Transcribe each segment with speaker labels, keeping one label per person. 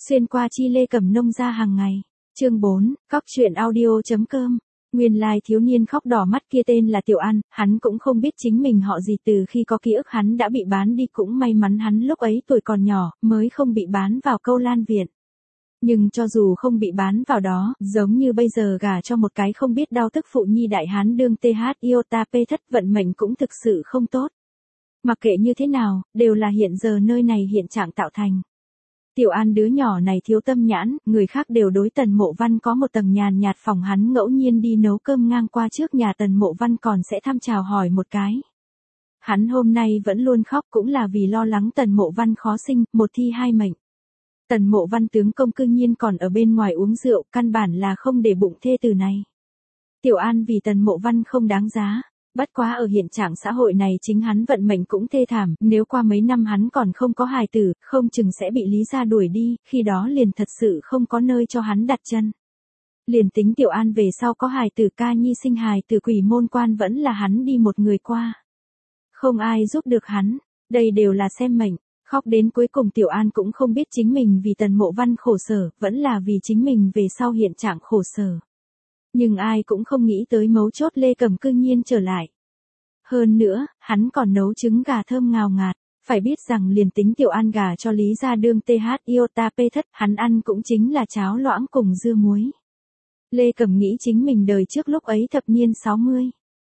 Speaker 1: Xuyên qua chi Lê Cẩm nông ra hàng ngày. Chương 4, Cóc truyện audio.com. Nguyên lai thiếu niên khóc đỏ mắt kia tên là Tiểu An, hắn cũng không biết chính mình họ gì, từ khi có ký ức hắn đã bị bán đi, cũng may mắn hắn lúc ấy tuổi còn nhỏ, mới không bị bán vào Câu Lan viện. Nhưng cho dù không bị bán vào đó, giống như bây giờ gả cho một cái không biết đau tức phụ nhi đại hán đương TH Iota P thất, vận mệnh cũng thực sự không tốt. Mặc kệ như thế nào, đều là hiện giờ nơi này hiện trạng tạo thành. Tiểu An đứa nhỏ này thiếu tâm nhãn, người khác đều đối Tần Mộ Văn có một tầng nhàn nhạt phòng, hắn ngẫu nhiên đi nấu cơm ngang qua trước nhà Tần Mộ Văn còn sẽ thăm chào hỏi một cái. Hắn hôm nay vẫn luôn khóc cũng là vì lo lắng Tần Mộ Văn khó sinh, một thi hai mệnh. Tần Mộ Văn tướng công cư nhiên còn ở bên ngoài uống rượu, căn bản là không để bụng thê tử này. Tiểu An vì Tần Mộ Văn không đáng giá. Bất quá ở hiện trạng xã hội này chính hắn vận mệnh cũng thê thảm, nếu qua mấy năm hắn còn không có hài tử, không chừng sẽ bị Lý gia đuổi đi, khi đó liền thật sự không có nơi cho hắn đặt chân. Liền tính Tiểu An về sau có hài tử, ca nhi sinh hài tử, quỷ môn quan vẫn là hắn đi một người qua. Không ai giúp được hắn, đây đều là xem mệnh. Khóc đến cuối cùng Tiểu An cũng không biết chính mình vì Tần Mộ Văn khổ sở, vẫn là vì chính mình về sau hiện trạng khổ sở. Nhưng ai cũng không nghĩ tới mấu chốt Lê Cẩm cư nhiên trở lại. Hơn nữa, hắn còn nấu trứng gà thơm ngào ngạt, phải biết rằng liền tính Tiểu An gà cho Lý gia đương TH Iota P thất, hắn ăn cũng chính là cháo loãng cùng dưa muối. Lê Cẩm nghĩ chính mình đời trước lúc ấy thập niên 60,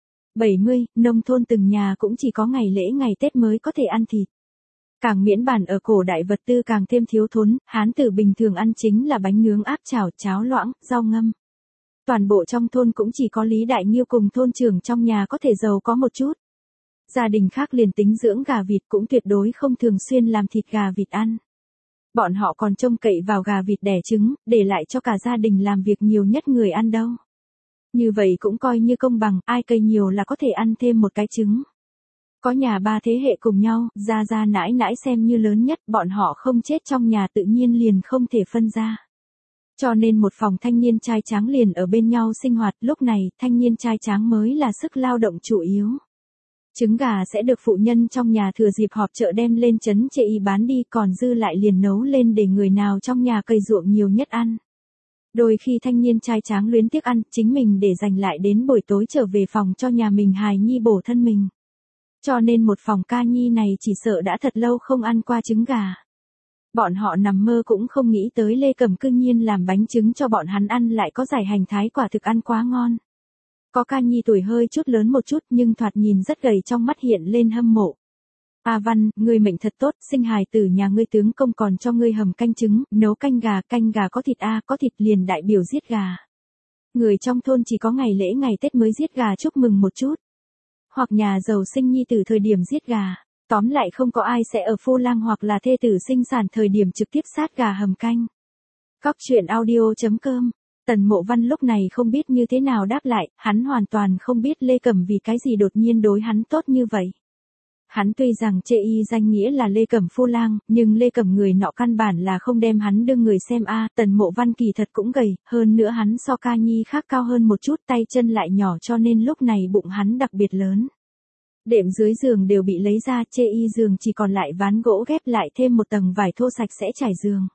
Speaker 1: 70, nông thôn từng nhà cũng chỉ có ngày lễ ngày Tết mới có thể ăn thịt. Càng miễn bản ở cổ đại vật tư càng thêm thiếu thốn, hán tử bình thường ăn chính là bánh nướng, áp chảo, cháo loãng, rau ngâm. Toàn bộ trong thôn cũng chỉ có Lý Đại Nghiêu cùng thôn trưởng trong nhà có thể giàu có một chút. Gia đình khác liền tính dưỡng gà vịt cũng tuyệt đối không thường xuyên làm thịt gà vịt ăn. Bọn họ còn trông cậy vào gà vịt đẻ trứng, để lại cho cả gia đình làm việc nhiều nhất người ăn đâu. Như vậy cũng coi như công bằng, ai cày nhiều là có thể ăn thêm một cái trứng. Có nhà ba thế hệ cùng nhau, gia nãi nãi xem như lớn nhất, bọn họ không chết trong nhà tự nhiên liền không thể phân ra. Cho nên một phòng thanh niên trai tráng liền ở bên nhau sinh hoạt, lúc này, thanh niên trai tráng mới là sức lao động chủ yếu. Trứng gà sẽ được phụ nhân trong nhà thừa dịp họp chợ đem lên trấn chợ y bán đi, còn dư lại liền nấu lên để người nào trong nhà cày ruộng nhiều nhất ăn. Đôi khi thanh niên trai tráng luyến tiếc ăn, chính mình để dành lại đến buổi tối trở về phòng cho nhà mình hài nhi bổ thân mình. Cho nên một phòng ca nhi này chỉ sợ đã thật lâu không ăn qua trứng gà. Bọn họ nằm mơ cũng không nghĩ tới Lê Cẩm cư nhiên làm bánh trứng cho bọn hắn ăn lại có giải hành thái, quả thực ăn quá ngon. Có ca nhi tuổi hơi chút lớn một chút nhưng thoạt nhìn rất gầy, trong mắt hiện lên hâm mộ. A Văn, ngươi mệnh thật tốt, sinh hài tử nhà ngươi tướng công còn cho ngươi hầm canh trứng, nấu canh gà có thịt a, có thịt liền đại biểu giết gà. Người trong thôn chỉ có ngày lễ ngày Tết mới giết gà chúc mừng một chút. Hoặc nhà giàu sinh nhi tử thời điểm giết gà. Tóm lại không có ai sẽ ở phu lang hoặc là thê tử sinh sản thời điểm trực tiếp sát gà hầm canh. Cóc truyện audio.com. Tần Mộ Văn lúc này không biết như thế nào đáp lại, hắn hoàn toàn không biết Lê Cẩm vì cái gì đột nhiên đối hắn tốt như vậy. Hắn tuy rằng chê y danh nghĩa là Lê Cẩm phu lang, nhưng Lê Cẩm người nọ căn bản là không đem hắn đương người xem a. Tần Mộ Văn kỳ thật cũng gầy, hơn nữa hắn so ca nhi khác cao hơn một chút, tay chân lại nhỏ, cho nên lúc này bụng hắn đặc biệt lớn. Đệm dưới giường đều bị lấy ra, chê y giường chỉ còn lại ván gỗ ghép lại thêm một tầng vải thô sạch sẽ trải giường.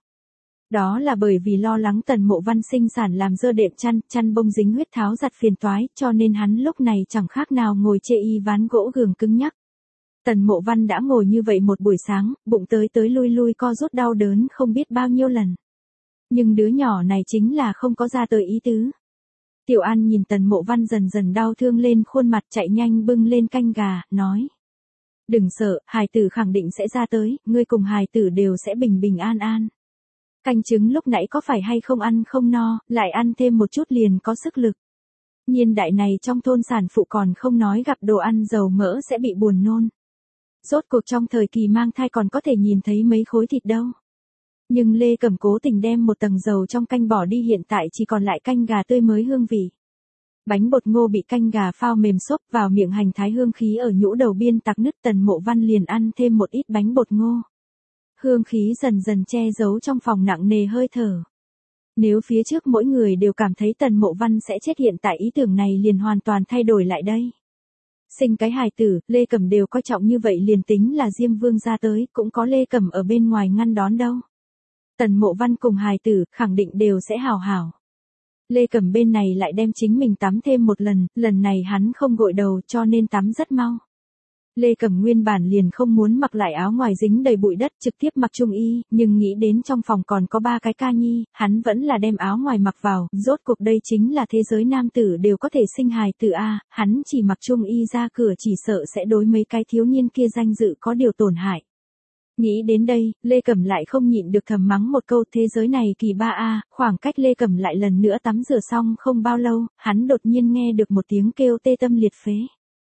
Speaker 1: Đó là bởi vì lo lắng Tần Mộ Văn sinh sản làm dơ đệm chăn bông dính huyết tháo giặt phiền toái, cho nên hắn lúc này chẳng khác nào ngồi chê y ván gỗ gường cứng nhắc. Tần Mộ Văn đã ngồi như vậy một buổi sáng, bụng tới lui co rút đau đớn không biết bao nhiêu lần. Nhưng đứa nhỏ này chính là không có ra tới ý tứ. Tiểu An nhìn Tần Mộ Văn dần dần đau thương lên khuôn mặt, chạy nhanh bưng lên canh gà, nói. Đừng sợ, hài tử khẳng định sẽ ra tới, ngươi cùng hài tử đều sẽ bình an. Canh trứng lúc nãy có phải hay không ăn không no, lại ăn thêm một chút liền có sức lực. Niên đại này trong thôn sản phụ còn không nói gặp đồ ăn dầu mỡ sẽ bị buồn nôn. Rốt cuộc trong thời kỳ mang thai còn có thể nhìn thấy mấy khối thịt đâu. Nhưng Lê Cẩm cố tình đem một tầng dầu trong canh bỏ đi, hiện tại chỉ còn lại canh gà tươi mới hương vị. Bánh bột ngô bị canh gà phao mềm xốp vào miệng, hành thái hương khí ở nhũ đầu biên tạc nứt, Tần Mộ Văn liền ăn thêm một ít bánh bột ngô. Hương khí dần dần che giấu trong phòng nặng nề hơi thở. Nếu phía trước mỗi người đều cảm thấy Tần Mộ Văn sẽ chết, hiện tại ý tưởng này liền hoàn toàn thay đổi lại đây. Sinh cái hài tử, Lê Cẩm đều coi trọng như vậy, liền tính là Diêm Vương ra tới, cũng có Lê Cẩm ở bên ngoài ngăn đón đâu. Tần Mộ Văn cùng hài tử, khẳng định đều sẽ hào hảo. Lê Cẩm bên này lại đem chính mình tắm thêm một lần này hắn không gội đầu cho nên tắm rất mau. Lê Cẩm nguyên bản liền không muốn mặc lại áo ngoài dính đầy bụi đất trực tiếp mặc trung y, nhưng nghĩ đến trong phòng còn có 3 cái ca nhi, hắn vẫn là đem áo ngoài mặc vào, rốt cuộc đây chính là thế giới nam tử đều có thể sinh hài tử a, hắn chỉ mặc trung y ra cửa chỉ sợ sẽ đối mấy cái thiếu niên kia danh dự có điều tổn hại. Nghĩ đến đây, Lê Cẩm lại không nhịn được thầm mắng một câu thế giới này kỳ ba a, khoảng cách Lê Cẩm lại lần nữa tắm rửa xong không bao lâu, hắn đột nhiên nghe được một tiếng kêu tê tâm liệt phế.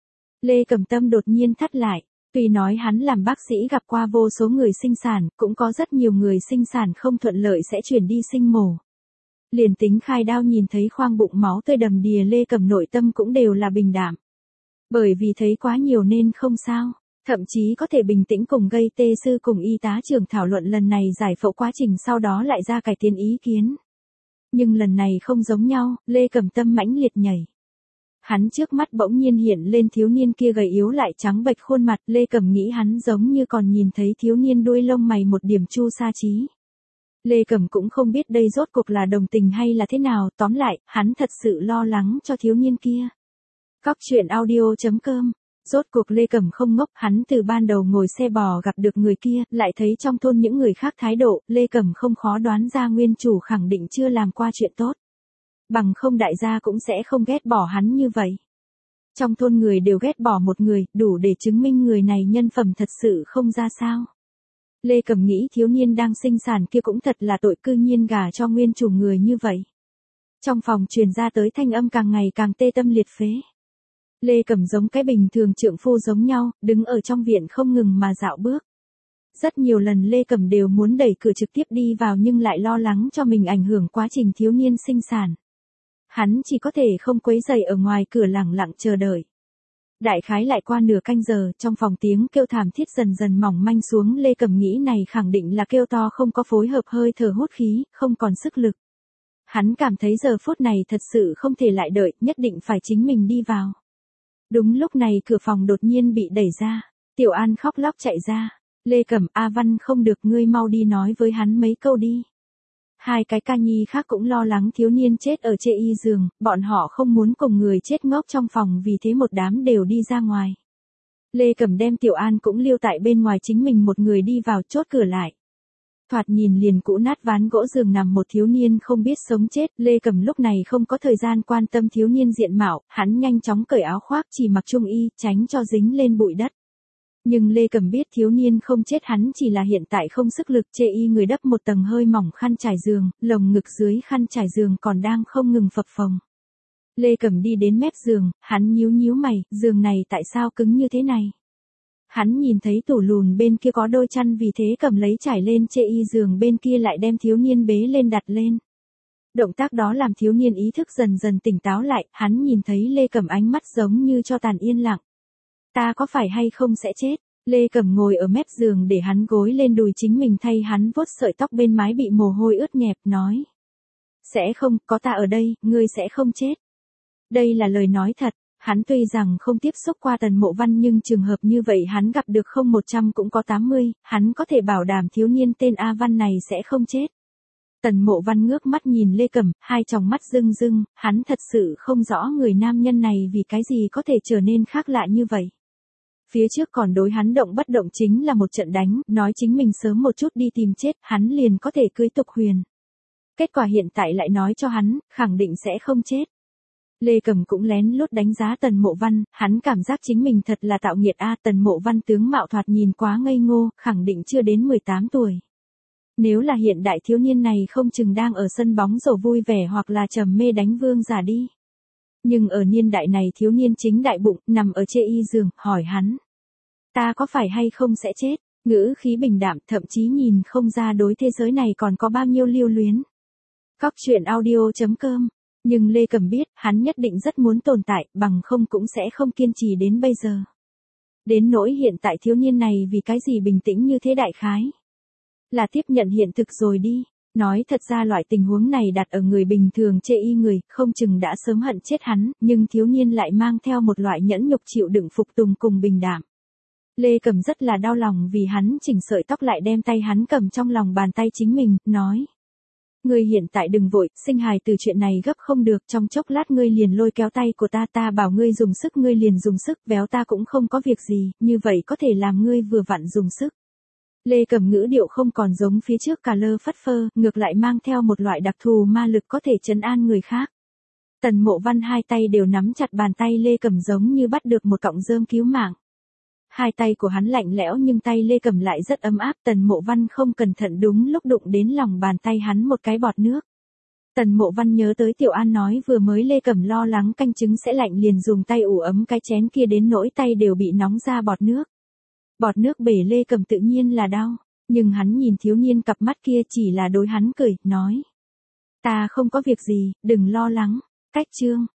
Speaker 1: Lê Cẩm tâm đột nhiên thắt lại, tuy nói hắn làm bác sĩ gặp qua vô số người sinh sản, cũng có rất nhiều người sinh sản không thuận lợi sẽ chuyển đi sinh mổ. Liền tính khai đao nhìn thấy khoang bụng máu tươi đầm đìa Lê Cẩm nội tâm cũng đều là bình đạm. Bởi vì thấy quá nhiều nên không sao. Thậm chí có thể bình tĩnh cùng gây tê sư cùng y tá trưởng thảo luận lần này giải phẫu quá trình sau đó lại ra cải tiến ý kiến. Nhưng lần này không giống nhau, Lê Cẩm tâm mãnh liệt nhảy. Hắn trước mắt bỗng nhiên hiện lên thiếu niên kia gầy yếu lại trắng bệch khuôn mặt, Lê Cẩm nghĩ hắn giống như còn nhìn thấy thiếu niên đuôi lông mày một điểm chu sa trí. Lê Cẩm cũng không biết đây rốt cuộc là đồng tình hay là thế nào, tóm lại, hắn thật sự lo lắng cho thiếu niên kia. Cóc truyện audio.com. Rốt cuộc Lê Cẩm không ngốc, hắn từ ban đầu ngồi xe bò gặp được người kia, lại thấy trong thôn những người khác thái độ, Lê Cẩm không khó đoán ra nguyên chủ khẳng định chưa làm qua chuyện tốt. Bằng không đại gia cũng sẽ không ghét bỏ hắn như vậy. Trong thôn người đều ghét bỏ một người, đủ để chứng minh người này nhân phẩm thật sự không ra sao. Lê Cẩm nghĩ thiếu niên đang sinh sản kia cũng thật là tội, cư nhiên gả cho nguyên chủ người như vậy. Trong phòng truyền ra tới thanh âm càng ngày càng tê tâm liệt phế. Lê Cẩm giống cái bình thường trượng phu giống nhau, đứng ở trong viện không ngừng mà dạo bước. Rất nhiều lần Lê Cẩm đều muốn đẩy cửa trực tiếp đi vào nhưng lại lo lắng cho mình ảnh hưởng quá trình thiếu niên sinh sản. Hắn chỉ có thể không quấy rầy ở ngoài cửa lẳng lặng chờ đợi. Đại khái lại qua nửa canh giờ, trong phòng tiếng kêu thảm thiết dần dần mỏng manh xuống, Lê Cẩm nghĩ này khẳng định là kêu to không có phối hợp hơi thở hút khí, không còn sức lực. Hắn cảm thấy giờ phút này thật sự không thể lại đợi, nhất định phải chính mình đi vào. Đúng lúc này cửa phòng đột nhiên bị đẩy ra, Tiểu An khóc lóc chạy ra, Lê Cẩm, A Văn không được, ngươi mau đi nói với hắn mấy câu đi. 2 cái ca nhi khác cũng lo lắng thiếu niên chết ở chê y giường, bọn họ không muốn cùng người chết ngốc trong phòng vì thế một đám đều đi ra ngoài. Lê Cẩm đem Tiểu An cũng lưu tại bên ngoài, chính mình một người đi vào chốt cửa lại. Thoạt nhìn liền cũ nát ván gỗ giường nằm một thiếu niên không biết sống chết, Lê Cẩm lúc này không có thời gian quan tâm thiếu niên diện mạo, hắn nhanh chóng cởi áo khoác chỉ mặc trung y, tránh cho dính lên bụi đất. Nhưng Lê Cẩm biết thiếu niên không chết, hắn chỉ là hiện tại không sức lực, chê y người đắp một tầng hơi mỏng khăn trải giường, lồng ngực dưới khăn trải giường còn đang không ngừng phập phồng. Lê Cẩm đi đến mép giường, hắn nhíu nhíu mày, giường này tại sao cứng như thế này? Hắn nhìn thấy tủ lùn bên kia có đôi chăn vì thế cầm lấy trải lên chê y giường bên kia lại đem thiếu niên bế lên đặt lên. Động tác đó làm thiếu niên ý thức dần dần tỉnh táo lại, hắn nhìn thấy Lê Cẩm ánh mắt giống như cho tàn yên lặng. Ta có phải hay không sẽ chết? Lê Cẩm ngồi ở mép giường để hắn gối lên đùi chính mình thay hắn vuốt sợi tóc bên mái bị mồ hôi ướt nhẹp, nói. Sẽ không, có ta ở đây, ngươi sẽ không chết. Đây là lời nói thật. Hắn tuy rằng không tiếp xúc qua Tần Mộ Văn nhưng trường hợp như vậy hắn gặp được không 100 cũng có 80, hắn có thể bảo đảm thiếu niên tên A Văn này sẽ không chết. Tần Mộ Văn ngước mắt nhìn Lê Cẩm, 2 tròng mắt rưng rưng, hắn thật sự không rõ người nam nhân này vì cái gì có thể trở nên khác lạ như vậy. Phía trước còn đối hắn động bất động chính là một trận đánh, nói chính mình sớm một chút đi tìm chết, hắn liền có thể cưới Tục Huyền. Kết quả hiện tại lại nói cho hắn, khẳng định sẽ không chết. Lê Cẩm cũng lén lút đánh giá Tần Mộ Văn, hắn cảm giác chính mình thật là tạo nghiệt a, Tần Mộ Văn tướng mạo thoạt nhìn quá ngây ngô, khẳng định chưa đến 18 tuổi. Nếu là hiện đại thiếu niên này không chừng đang ở sân bóng rổ vui vẻ hoặc là trầm mê đánh vương giả đi. Nhưng ở niên đại này thiếu niên chính đại bụng, nằm ở chê y giường, hỏi hắn. Ta có phải hay không sẽ chết? Ngữ khí bình đạm, thậm chí nhìn không ra đối thế giới này còn có bao nhiêu lưu luyến. Cóc truyện audio.com. Nhưng Lê Cẩm biết, hắn nhất định rất muốn tồn tại, bằng không cũng sẽ không kiên trì đến bây giờ. Đến nỗi hiện tại thiếu niên này vì cái gì bình tĩnh như thế đại khái. Là tiếp nhận hiện thực rồi đi. Nói thật ra loại tình huống này đặt ở người bình thường chê y người, không chừng đã sớm hận chết hắn, nhưng thiếu niên lại mang theo một loại nhẫn nhục chịu đựng phục tùng cùng bình đạm. Lê Cẩm rất là đau lòng vì hắn chỉnh sợi tóc lại đem tay hắn cầm trong lòng bàn tay chính mình, nói. Ngươi hiện tại đừng vội, sinh hài từ chuyện này gấp không được, trong chốc lát ngươi liền lôi kéo tay của ta bảo ngươi dùng sức ngươi liền dùng sức, béo ta cũng không có việc gì, như vậy có thể làm ngươi vừa vặn dùng sức. Lê Cẩm ngữ điệu không còn giống phía trước cà lơ phất phơ, ngược lại mang theo một loại đặc thù ma lực có thể trấn an người khác. Tần Mộ Văn hai tay đều nắm chặt bàn tay Lê Cẩm giống như bắt được một cọng rơm cứu mạng. Hai tay của hắn lạnh lẽo nhưng tay Lê Cẩm lại rất ấm áp, Tần Mộ Văn không cẩn thận đúng lúc đụng đến lòng bàn tay hắn một cái bọt nước. Tần Mộ Văn nhớ tới Tiểu An nói vừa mới Lê Cẩm lo lắng canh trứng sẽ lạnh liền dùng tay ủ ấm cái chén kia đến nỗi tay đều bị nóng ra bọt nước. Bọt nước bể Lê Cẩm tự nhiên là đau, nhưng hắn nhìn thiếu niên cặp mắt kia chỉ là đối hắn cười, nói. Ta không có việc gì, đừng lo lắng, cách chương.